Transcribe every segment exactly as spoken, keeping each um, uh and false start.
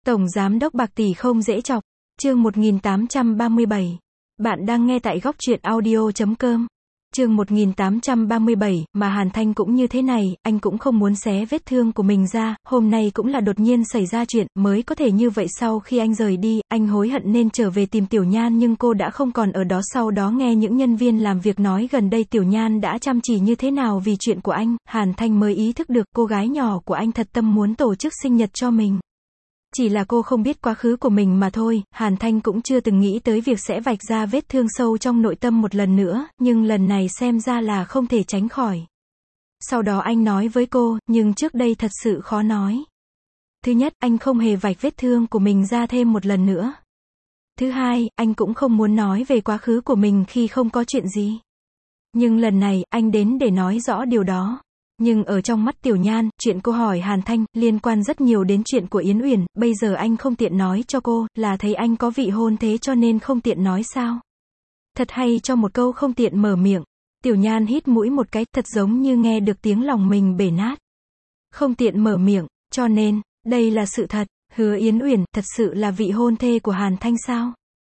Tổng giám đốc bạc tỷ không dễ chọc. Chương một nghìn tám trăm ba mươi bảy. Bạn đang nghe tại góc truyện audio chấm com. Chương một nghìn tám trăm ba mươi bảy, mà Hàn Thanh cũng như thế này, anh cũng không muốn xé vết thương của mình ra, hôm nay cũng là đột nhiên xảy ra chuyện, mới có thể như vậy. Sau khi anh rời đi, anh hối hận nên trở về tìm Tiểu Nhan, nhưng cô đã không còn ở đó. Sau đó nghe những nhân viên làm việc nói gần đây Tiểu Nhan đã chăm chỉ như thế nào vì chuyện của anh, Hàn Thanh mới ý thức được cô gái nhỏ của anh thật tâm muốn tổ chức sinh nhật cho mình. Chỉ là cô không biết quá khứ của mình mà thôi, Hàn Thanh cũng chưa từng nghĩ tới việc sẽ vạch ra vết thương sâu trong nội tâm một lần nữa, nhưng lần này xem ra là không thể tránh khỏi. Sau đó anh nói với cô, nhưng trước đây thật sự khó nói. Thứ nhất, anh không hề vạch vết thương của mình ra thêm một lần nữa. Thứ hai, anh cũng không muốn nói về quá khứ của mình khi không có chuyện gì. Nhưng lần này, anh đến để nói rõ điều đó. Nhưng ở trong mắt Tiểu Nhan, chuyện cô hỏi Hàn Thanh, liên quan rất nhiều đến chuyện của Yến Uyển, bây giờ anh không tiện nói cho cô, là thấy anh có vị hôn thế cho nên không tiện nói sao? Thật hay cho một câu không tiện mở miệng. Tiểu Nhan hít mũi một cái, thật giống như nghe được tiếng lòng mình bể nát. Không tiện mở miệng, cho nên, đây là sự thật, Hứa Yến Uyển, thật sự là vị hôn thê của Hàn Thanh sao?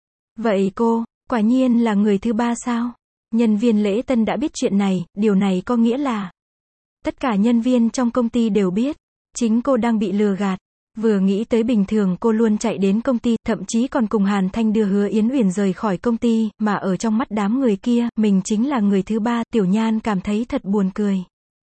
Vậy cô, quả nhiên là người thứ ba sao? Nhân viên lễ tân đã biết chuyện này, điều này có nghĩa là tất cả nhân viên trong công ty đều biết, chính cô đang bị lừa gạt. Vừa nghĩ tới bình thường cô luôn chạy đến công ty, thậm chí còn cùng Hàn Thanh đưa Hứa Yến Uyển rời khỏi công ty, mà ở trong mắt đám người kia, mình chính là người thứ ba, Tiểu Nhan cảm thấy thật buồn cười.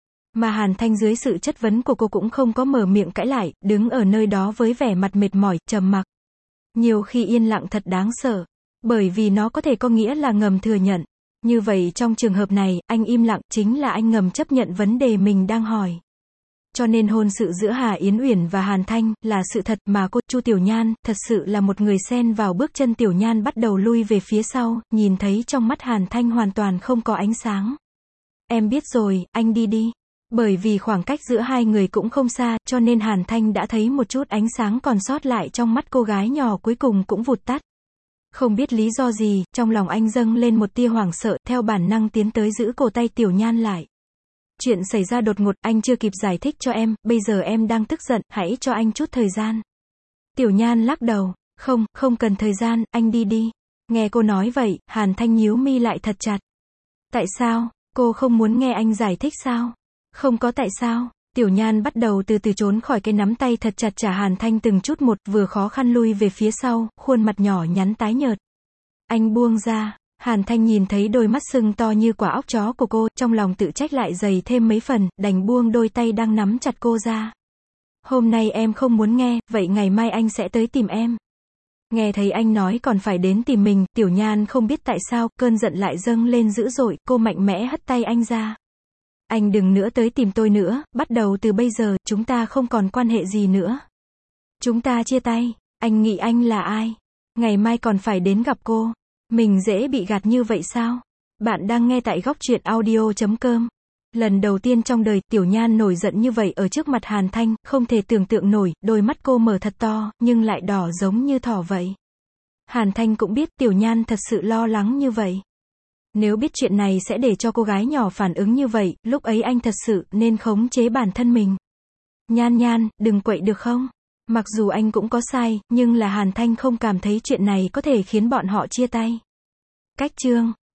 Mà Hàn Thanh dưới sự chất vấn của cô cũng không có mở miệng cãi lại, đứng ở nơi đó với vẻ mặt mệt mỏi, trầm mặc. Nhiều khi yên lặng thật đáng sợ, bởi vì nó có thể có nghĩa là ngầm thừa nhận. Như vậy trong trường hợp này, anh im lặng, chính là anh ngầm chấp nhận vấn đề mình đang hỏi. Cho nên hôn sự giữa Hà Yến Uyển và Hàn Thanh, là sự thật, mà cô, Chu Tiểu Nhan, thật sự là một người xen vào. Bước chân Tiểu Nhan bắt đầu lui về phía sau, nhìn thấy trong mắt Hàn Thanh hoàn toàn không có ánh sáng. Em biết rồi, anh đi đi. Bởi vì khoảng cách giữa hai người cũng không xa, cho nên Hàn Thanh đã thấy một chút ánh sáng còn sót lại trong mắt cô gái nhỏ cuối cùng cũng vụt tắt. Không biết lý do gì, trong lòng anh dâng lên một tia hoảng sợ, theo bản năng tiến tới giữ cổ tay Tiểu Nhan lại. Chuyện xảy ra đột ngột, anh chưa kịp giải thích cho em, bây giờ em đang tức giận, hãy cho anh chút thời gian. Tiểu Nhan lắc đầu, không, không cần thời gian, anh đi đi. Nghe cô nói vậy, Hàn Thanh nhíu mi lại thật chặt. Tại sao, cô không muốn nghe anh giải thích sao? Không có tại sao. Tiểu Nhan bắt đầu từ từ trốn khỏi cái nắm tay thật chặt trả Hàn Thanh từng chút một, vừa khó khăn lui về phía sau, khuôn mặt nhỏ nhắn tái nhợt. Anh buông ra. Hàn Thanh nhìn thấy đôi mắt sưng to như quả óc chó của cô, trong lòng tự trách lại dày thêm mấy phần, đành buông đôi tay đang nắm chặt cô ra. Hôm nay em không muốn nghe, vậy ngày mai anh sẽ tới tìm em. Nghe thấy anh nói còn phải đến tìm mình, Tiểu Nhan không biết tại sao, cơn giận lại dâng lên dữ dội, cô mạnh mẽ hất tay anh ra. Anh đừng nữa tới tìm tôi nữa, bắt đầu từ bây giờ, chúng ta không còn quan hệ gì nữa. Chúng ta chia tay, anh nghĩ anh là ai? Ngày mai còn phải đến gặp cô. Mình dễ bị gạt như vậy sao? Bạn đang nghe tại góc truyện audio chấm com. Lần đầu tiên trong đời, Tiểu Nhan nổi giận như vậy ở trước mặt Hàn Thanh, không thể tưởng tượng nổi, đôi mắt cô mở thật to, nhưng lại đỏ giống như thỏ vậy. Hàn Thanh cũng biết Tiểu Nhan thật sự lo lắng như vậy. Nếu biết chuyện này sẽ để cho cô gái nhỏ phản ứng như vậy, lúc ấy anh thật sự nên khống chế bản thân mình. Nhan Nhan, đừng quậy được không? Mặc dù anh cũng có sai, nhưng là Hàn Thanh không cảm thấy chuyện này có thể khiến bọn họ chia tay. Cách chương